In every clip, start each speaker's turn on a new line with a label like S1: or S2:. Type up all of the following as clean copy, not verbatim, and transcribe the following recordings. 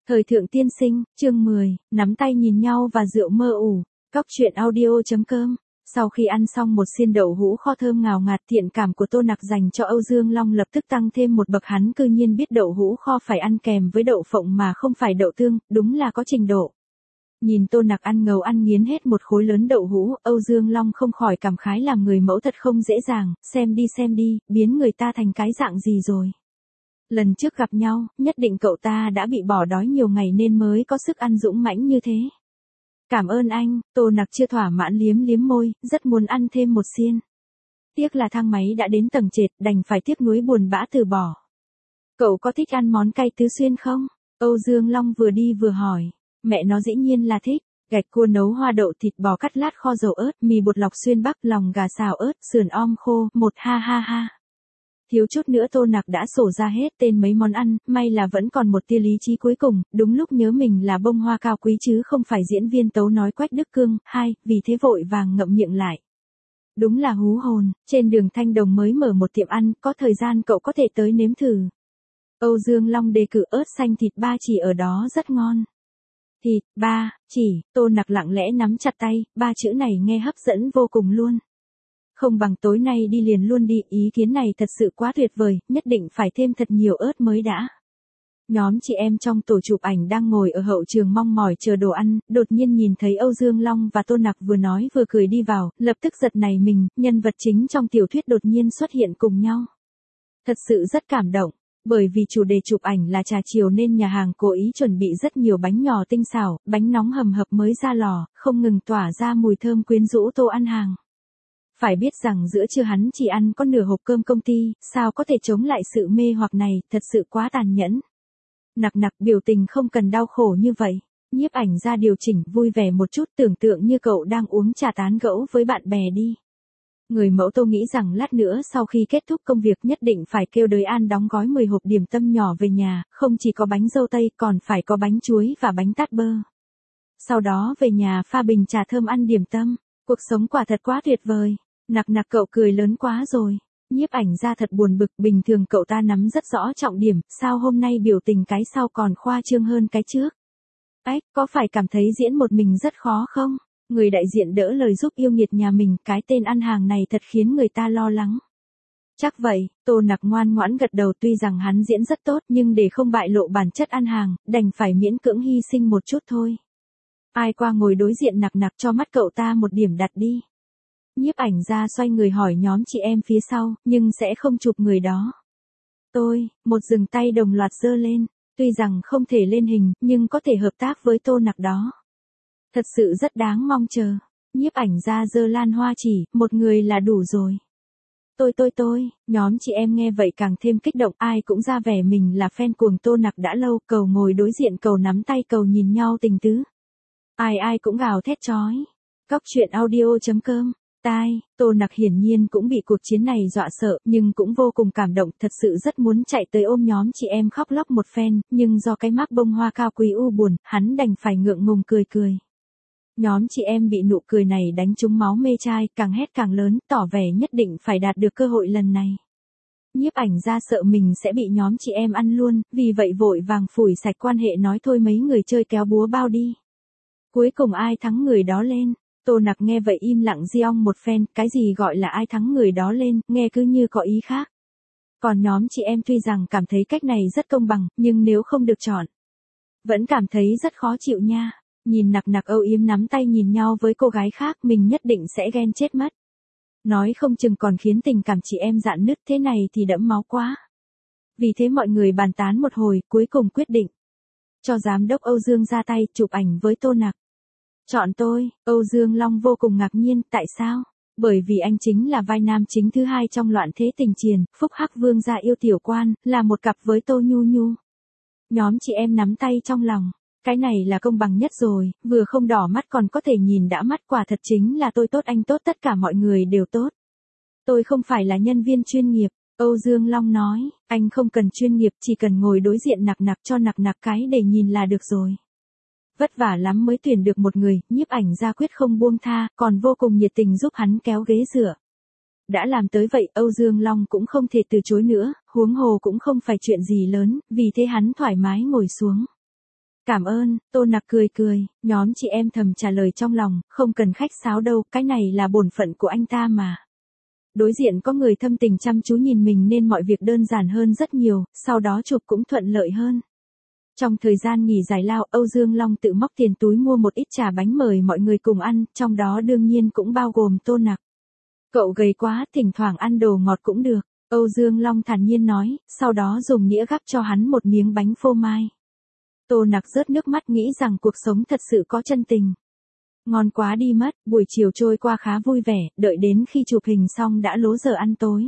S1: Thời thượng tiên sinh, chương 10, nắm tay nhìn nhau và rượu mơ ủ. Cóc truyện audio.com. Sau khi ăn xong một xiên đậu hũ kho thơm ngào ngạt, thiện cảm của Tô Nặc dành cho Âu Dương Long lập tức tăng thêm một bậc, hắn cư nhiên biết đậu hũ kho phải ăn kèm với đậu phộng mà không phải đậu tương, đúng là có trình độ. Nhìn Tô Nặc ăn ngấu ăn nghiến hết một khối lớn đậu hũ, Âu Dương Long không khỏi cảm khái làm người mẫu thật không dễ dàng, xem đi, biến người ta thành cái dạng gì rồi. Lần trước gặp nhau, nhất định cậu ta đã bị bỏ đói nhiều ngày nên mới có sức ăn dũng mãnh như thế. Cảm ơn anh, Tô Nặc chưa thỏa mãn liếm môi, rất muốn ăn thêm một xiên. Tiếc là thang máy đã đến tầng trệt, đành phải tiếc nuối buồn bã từ bỏ. Cậu có thích ăn món cay tứ xuyên không? Âu Dương Long vừa đi vừa hỏi. Mẹ nó dĩ nhiên là thích. Gạch cua nấu hoa đậu, thịt bò cắt lát kho dầu ớt, mì bột lọc xuyên bắc, lòng gà xào ớt, sườn om khô, một ha. Thiếu chút nữa Tô Nặc đã sổ ra hết tên mấy món ăn, may là vẫn còn một tia lý trí cuối cùng, đúng lúc nhớ mình là bông hoa cao quý chứ không phải diễn viên tấu nói Quách Đức Cương, vì thế vội vàng ngậm miệng lại. Đúng là hú hồn, trên đường Thanh Đồng mới mở một tiệm ăn, có thời gian cậu có thể tới nếm thử. Âu Dương Long đề cử ớt xanh thịt ba chỉ ở đó rất ngon. Thịt ba chỉ, Tô Nặc lặng lẽ nắm chặt tay, ba chữ này nghe hấp dẫn vô cùng luôn. Không bằng tối nay đi liền luôn đi, ý kiến này thật sự quá tuyệt vời, nhất định phải thêm thật nhiều ớt mới đã. Nhóm chị em trong tổ chụp ảnh đang ngồi ở hậu trường mong mỏi chờ đồ ăn, đột nhiên nhìn thấy Âu Dương Long và Tô Nặc vừa nói vừa cười đi vào, lập tức giật nảy mình, nhân vật chính trong tiểu thuyết đột nhiên xuất hiện cùng nhau. Thật sự rất cảm động. Bởi vì chủ đề chụp ảnh là trà chiều nên nhà hàng cố ý chuẩn bị rất nhiều bánh nhỏ tinh xảo, bánh nóng hầm hập mới ra lò, không ngừng tỏa ra mùi thơm quyến rũ Tô ăn hàng. Phải biết rằng giữa trưa hắn chỉ ăn có nửa hộp cơm công ty, sao có thể chống lại sự mê hoặc này, thật sự quá tàn nhẫn. Nặc biểu tình không cần đau khổ như vậy. Nhiếp ảnh ra điều chỉnh vui vẻ một chút, tưởng tượng như cậu đang uống trà tán gẫu với bạn bè đi. Người mẫu Tô nghĩ rằng lát nữa sau khi kết thúc công việc nhất định phải kêu Đới An đóng gói 10 hộp điểm tâm nhỏ về nhà, không chỉ có bánh dâu tây còn phải có bánh chuối và bánh tát bơ. Sau đó về nhà pha bình trà thơm ăn điểm tâm, cuộc sống quả thật quá tuyệt vời. Nặc cậu cười lớn quá rồi. Nhiếp ảnh ra thật buồn bực, bình thường cậu ta nắm rất rõ trọng điểm, sao hôm nay biểu tình cái sau còn khoa trương hơn cái trước. Ách, có phải cảm thấy diễn một mình rất khó không? Người đại diện đỡ lời giúp yêu nghiệt nhà mình, cái tên ăn hàng này thật khiến người ta lo lắng. Chắc vậy, Tô Nặc ngoan ngoãn gật đầu, tuy rằng hắn diễn rất tốt nhưng để không bại lộ bản chất ăn hàng, đành phải miễn cưỡng hy sinh một chút thôi. Ai qua ngồi đối diện Nặc cho mắt cậu ta một điểm đặt đi. Nhiếp ảnh ra xoay người hỏi nhóm chị em phía sau, nhưng sẽ không chụp người đó. Một dừng tay đồng loạt giơ lên, tuy rằng không thể lên hình, nhưng có thể hợp tác với Tô Nặc đó. Thật sự rất đáng mong chờ. Nhiếp ảnh ra giơ lan hoa chỉ, một người là đủ rồi. Nhóm chị em nghe vậy càng thêm kích động, ai cũng ra vẻ mình là fan cuồng Tô Nặc đã lâu, cầu ngồi đối diện, cầu nắm tay, cầu nhìn nhau tình tứ. Ai cũng gào thét chói. Cóc truyện audio.com. Tô Nặc hiển nhiên cũng bị cuộc chiến này dọa sợ, nhưng cũng vô cùng cảm động, thật sự rất muốn chạy tới ôm nhóm chị em khóc lóc một phen, nhưng do cái mác bông hoa cao quý u buồn, hắn đành phải ngượng ngùng cười. Nhóm chị em bị nụ cười này đánh trúng máu mê trai, càng hét càng lớn, tỏ vẻ nhất định phải đạt được cơ hội lần này. Nhiếp ảnh ra sợ mình sẽ bị nhóm chị em ăn luôn, vì vậy vội vàng phủi sạch quan hệ, nói thôi mấy người chơi kéo búa bao đi. Cuối cùng ai thắng người đó lên. Tô Nặc nghe vậy im lặng giong một phen, cái gì gọi là ai thắng người đó lên, nghe cứ như có ý khác. Còn nhóm chị em tuy rằng cảm thấy cách này rất công bằng, nhưng nếu không được chọn, vẫn cảm thấy rất khó chịu nha. Nhìn Nặc âu yếm nắm tay nhìn nhau với cô gái khác, mình nhất định sẽ ghen chết mất. Nói không chừng còn khiến tình cảm chị em rạn nứt, thế này thì đẫm máu quá. Vì thế mọi người bàn tán một hồi, cuối cùng quyết định cho giám đốc Âu Dương ra tay chụp ảnh với Tô Nặc. Chọn tôi, Âu Dương Long vô cùng ngạc nhiên, tại sao? Bởi vì anh chính là vai nam chính thứ hai trong Loạn Thế Tình Triền, Phúc Hắc Vương gia yêu tiểu quan, là một cặp với Tô Nhu. Nhóm chị em nắm tay trong lòng, cái này là công bằng nhất rồi, vừa không đỏ mắt còn có thể nhìn đã mắt, quả thật chính là tôi tốt, anh tốt, tất cả mọi người đều tốt. Tôi không phải là nhân viên chuyên nghiệp, Âu Dương Long nói, anh không cần chuyên nghiệp, chỉ cần ngồi đối diện Nặc cho Nặc cái để nhìn là được rồi. Vất vả lắm mới tuyển được một người, nhiếp ảnh ra quyết không buông tha, còn vô cùng nhiệt tình giúp hắn kéo ghế dựa. Đã làm tới vậy, Âu Dương Long cũng không thể từ chối nữa, huống hồ cũng không phải chuyện gì lớn, vì thế hắn thoải mái ngồi xuống. Cảm ơn, Tô Nặc cười cười, nhóm chị em thầm trả lời trong lòng, không cần khách sáo đâu, cái này là bổn phận của anh ta mà. Đối diện có người thâm tình chăm chú nhìn mình nên mọi việc đơn giản hơn rất nhiều, sau đó chụp cũng thuận lợi hơn. Trong thời gian nghỉ giải lao, Âu Dương Long tự móc tiền túi mua một ít trà bánh mời mọi người cùng ăn, trong đó đương nhiên cũng bao gồm Tô Nặc. Cậu gầy quá, thỉnh thoảng ăn đồ ngọt cũng được, Âu Dương Long thản nhiên nói, sau đó dùng nĩa gắp cho hắn một miếng bánh phô mai. Tô Nặc rớt nước mắt nghĩ rằng cuộc sống thật sự có chân tình. Ngon quá đi mất, buổi chiều trôi qua khá vui vẻ, đợi đến khi chụp hình xong đã lố giờ ăn tối.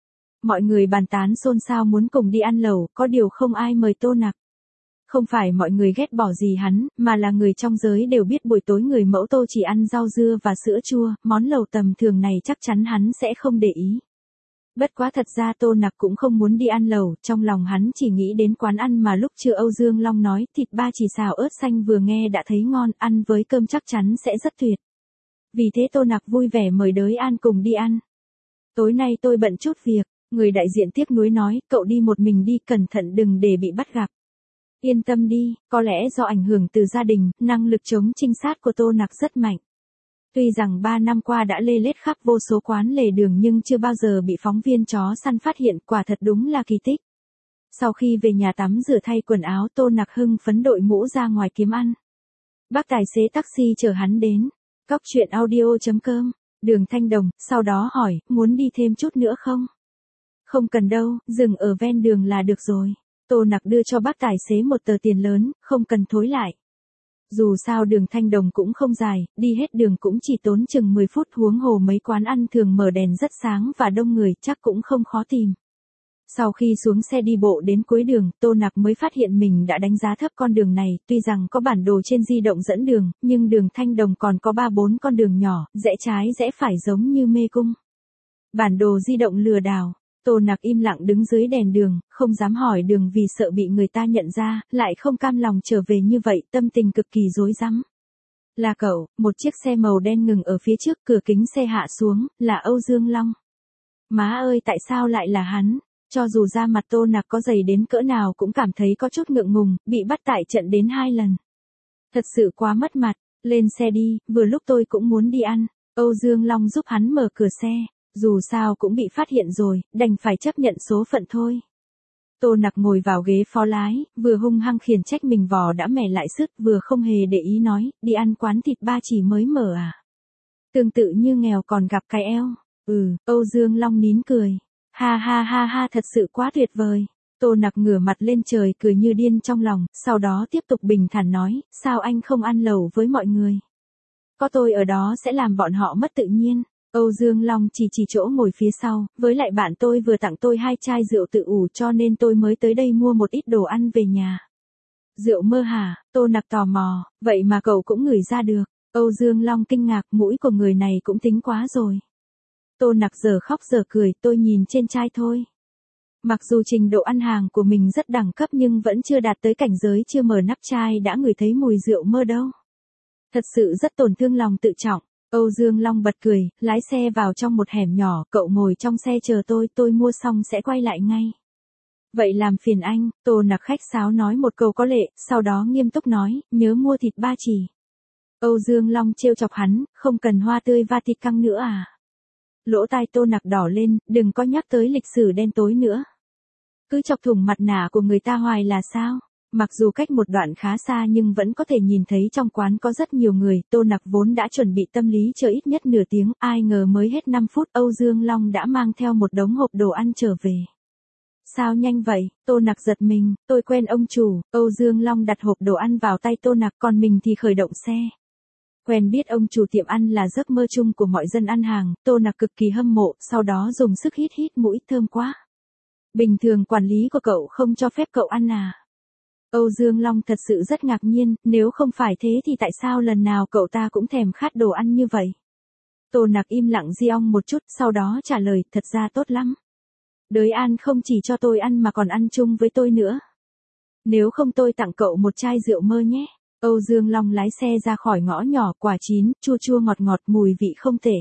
S1: Mọi người bàn tán xôn xao muốn cùng đi ăn lẩu, có điều không ai mời Tô Nặc. Không phải mọi người ghét bỏ gì hắn, mà là người trong giới đều biết buổi tối người mẫu Tô chỉ ăn rau dưa và sữa chua, món lẩu tầm thường này chắc chắn hắn sẽ không để ý. Bất quá thật ra Tô Nặc cũng không muốn đi ăn lẩu, trong lòng hắn chỉ nghĩ đến quán ăn mà lúc trưa Âu Dương Long nói, thịt ba chỉ xào ớt xanh vừa nghe đã thấy ngon, ăn với cơm chắc chắn sẽ rất tuyệt. Vì thế Tô Nặc vui vẻ mời Đới An cùng đi ăn. Tối nay tôi bận chút việc, người đại diện tiếc nuối nói, cậu đi một mình đi, cẩn thận đừng để bị bắt gặp. Yên tâm đi, có lẽ do ảnh hưởng từ gia đình, năng lực chống trinh sát của Tô Nặc rất mạnh. Tuy rằng 3 năm qua đã lê lết khắp vô số quán lề đường nhưng chưa bao giờ bị phóng viên chó săn phát hiện, quả thật đúng là kỳ tích. Sau khi về nhà tắm rửa thay quần áo, Tô Nặc hưng phấn đội mũ ra ngoài kiếm ăn. Bác tài xế taxi chở hắn đến. Cóc truyện audio.com, đường Thanh Đồng, sau đó hỏi, muốn đi thêm chút nữa không? Không cần đâu, dừng ở ven đường là được rồi. Tô Nặc đưa cho bác tài xế một tờ tiền lớn, không cần thối lại. Dù sao đường Thanh Đồng cũng không dài, đi hết đường cũng chỉ tốn chừng 10 phút, huống hồ mấy quán ăn thường mở đèn rất sáng và đông người, chắc cũng không khó tìm. Sau khi xuống xe đi bộ đến cuối đường, Tô Nặc mới phát hiện mình đã đánh giá thấp con đường này, tuy rằng có bản đồ trên di động dẫn đường, nhưng đường Thanh Đồng còn có 3-4 con đường nhỏ, rẽ trái rẽ phải giống như mê cung. Bản đồ di động lừa đảo. Tô Nặc im lặng đứng dưới đèn đường, không dám hỏi đường vì sợ bị người ta nhận ra, lại không cam lòng trở về như vậy, tâm tình cực kỳ rối rắm. Là cậu, một chiếc xe màu đen ngừng ở phía trước, cửa kính xe hạ xuống, là Âu Dương Long. Má ơi, tại sao lại là hắn? Cho dù da mặt Tô Nặc có dày đến cỡ nào cũng cảm thấy có chút ngượng ngùng, bị bắt tại trận đến 2 lần. Thật sự quá mất mặt, lên xe đi, vừa lúc tôi cũng muốn đi ăn. Âu Dương Long giúp hắn mở cửa xe. Dù sao cũng bị phát hiện rồi, đành phải chấp nhận số phận thôi. Tô Nặc ngồi vào ghế phó lái, vừa hung hăng khiển trách mình vò đã mẻ lại sức, vừa không hề để ý nói, đi ăn quán thịt ba chỉ mới mở à? Tương tự như nghèo còn gặp cái eo. Âu Dương Long nín cười. Ha ha ha ha, thật sự quá tuyệt vời. Tô Nặc ngửa mặt lên trời cười như điên trong lòng, sau đó tiếp tục bình thản nói, sao anh không ăn lẩu với mọi người? Có tôi ở đó sẽ làm bọn họ mất tự nhiên. Âu Dương Long chỉ chỗ ngồi phía sau, với lại bạn tôi vừa tặng tôi 2 chai rượu tự ủ cho nên tôi mới tới đây mua một ít đồ ăn về nhà. Rượu mơ hả? Tô Nặc tò mò, vậy mà cậu cũng ngửi ra được. Âu Dương Long kinh ngạc, mũi của người này cũng tính quá rồi. Tô Nặc giờ khóc giờ cười, tôi nhìn trên chai thôi. Mặc dù trình độ ăn hàng của mình rất đẳng cấp nhưng vẫn chưa đạt tới cảnh giới chưa mở nắp chai đã ngửi thấy mùi rượu mơ đâu. Thật sự rất tổn thương lòng tự trọng. Âu Dương Long bật cười, lái xe vào trong một hẻm nhỏ, cậu ngồi trong xe chờ tôi mua xong sẽ quay lại ngay. Vậy làm phiền anh, Tô Nặc khách sáo nói một câu có lệ, sau đó nghiêm túc nói, nhớ mua thịt ba chỉ. Âu Dương Long trêu chọc hắn, không cần hoa tươi Vatican nữa à? Lỗ tai Tô Nặc đỏ lên, đừng có nhắc tới lịch sử đen tối nữa. Cứ chọc thủng mặt nạ của người ta hoài là sao? Mặc dù cách một đoạn khá xa nhưng vẫn có thể nhìn thấy trong quán có rất nhiều người, Tô Nặc vốn đã chuẩn bị tâm lý chờ ít nhất nửa tiếng, ai ngờ mới hết 5 phút Âu Dương Long đã mang theo một đống hộp đồ ăn trở về. Sao nhanh vậy? Tô Nặc giật mình, tôi quen ông chủ. Âu Dương Long đặt hộp đồ ăn vào tay Tô Nặc, còn mình thì khởi động xe. Quen biết ông chủ tiệm ăn là giấc mơ chung của mọi dân ăn hàng, Tô Nặc cực kỳ hâm mộ, sau đó dùng sức hít mũi, thơm quá. Bình thường quản lý của cậu không cho phép cậu ăn à? Âu Dương Long thật sự rất ngạc nhiên, nếu không phải thế thì tại sao lần nào cậu ta cũng thèm khát đồ ăn như vậy? Tô Nặc im lặng di ong một chút, sau đó trả lời, thật ra tốt lắm. Đới An không chỉ cho tôi ăn mà còn ăn chung với tôi nữa. Nếu không tôi tặng cậu một chai rượu mơ nhé. Âu Dương Long lái xe ra khỏi ngõ nhỏ, quả chín, chua chua ngọt ngọt, mùi vị không tệ.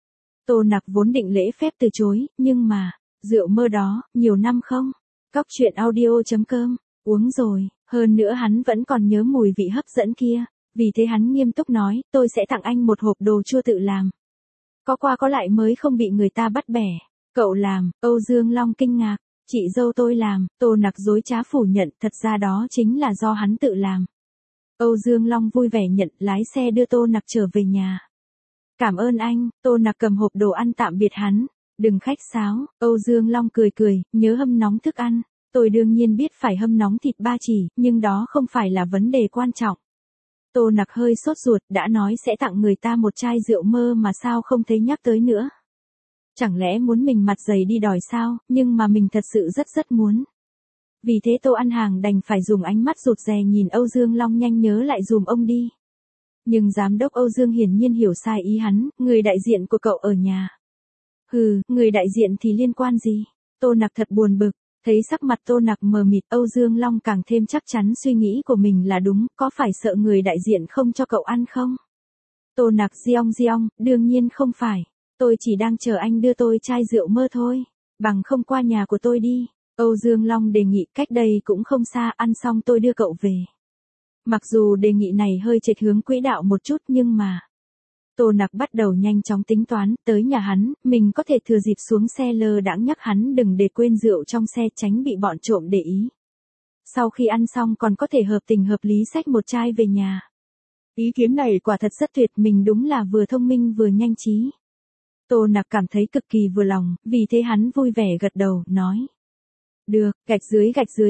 S1: Tô Nặc vốn định lễ phép từ chối, nhưng mà, rượu mơ đó, nhiều năm không? Cóc truyện audio.com Uống rồi, hơn nữa hắn vẫn còn nhớ mùi vị hấp dẫn kia. Vì thế hắn nghiêm túc nói, tôi sẽ tặng anh một hộp đồ chua tự làm. Có qua có lại mới không bị người ta bắt bẻ. Cậu làm, Âu Dương Long kinh ngạc. Chị dâu tôi làm, Tô Nặc dối trá phủ nhận, thật ra đó chính là do hắn tự làm. Âu Dương Long vui vẻ nhận, lái xe đưa Tô Nặc trở về nhà. Cảm ơn anh, Tô Nặc cầm hộp đồ ăn tạm biệt hắn. Đừng khách sáo, Âu Dương Long cười cười, nhớ hâm nóng thức ăn. Tôi đương nhiên biết phải hâm nóng thịt ba chỉ, nhưng đó không phải là vấn đề quan trọng. Tô Nặc hơi sốt ruột, đã nói sẽ tặng người ta một chai rượu mơ mà sao không thấy nhắc tới nữa. Chẳng lẽ muốn mình mặt dày đi đòi sao, nhưng mà mình thật sự rất muốn. Vì thế Tô Ăn Hàng đành phải dùng ánh mắt rụt rè nhìn Âu Dương Long nhanh nhớ lại dùm ông đi. Nhưng giám đốc Âu Dương hiển nhiên hiểu sai ý hắn, người đại diện của cậu ở nhà. Hừ, người đại diện thì liên quan gì? Tô Nặc thật buồn bực. Thấy sắc mặt Tô Nặc mờ mịt, Âu Dương Long càng thêm chắc chắn suy nghĩ của mình là đúng, có phải sợ người đại diện không cho cậu ăn không? Tô Nặc giong, đương nhiên không phải. Tôi chỉ đang chờ anh đưa tôi chai rượu mơ thôi. Bằng không qua nhà của tôi đi. Âu Dương Long đề nghị, cách đây cũng không xa, ăn xong tôi đưa cậu về. Mặc dù đề nghị này hơi chệch hướng quỹ đạo một chút nhưng mà... Tô Nặc bắt đầu nhanh chóng tính toán, tới nhà hắn, mình có thể thừa dịp xuống xe lơ đãng nhắc hắn đừng để quên rượu trong xe tránh bị bọn trộm để ý. Sau khi ăn xong còn có thể hợp tình hợp lý xách một chai về nhà. Ý kiến này quả thật rất tuyệt, mình đúng là vừa thông minh vừa nhanh trí. Tô Nặc cảm thấy cực kỳ vừa lòng, vì thế hắn vui vẻ gật đầu, nói. Được, gạch dưới.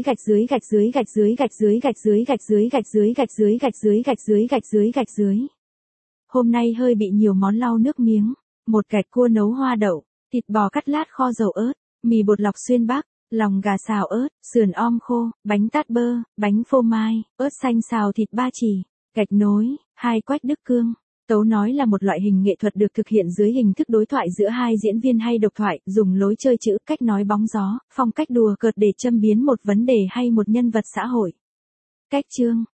S1: Hôm nay hơi bị nhiều món lau nước miếng. Một gạch cua nấu hoa đậu, thịt bò cắt lát kho dầu ớt, mì bột lọc xuyên Bắc, lòng gà xào ớt, sườn om khô, bánh tát bơ, bánh phô mai, ớt xanh xào thịt ba chỉ, gạch nối, 2 quách đức cương. Tấu nói là một loại hình nghệ thuật được thực hiện dưới hình thức đối thoại giữa hai diễn viên hay độc thoại, dùng lối chơi chữ, cách nói bóng gió, phong cách đùa cợt để châm biếm một vấn đề hay một nhân vật xã hội. Cách chương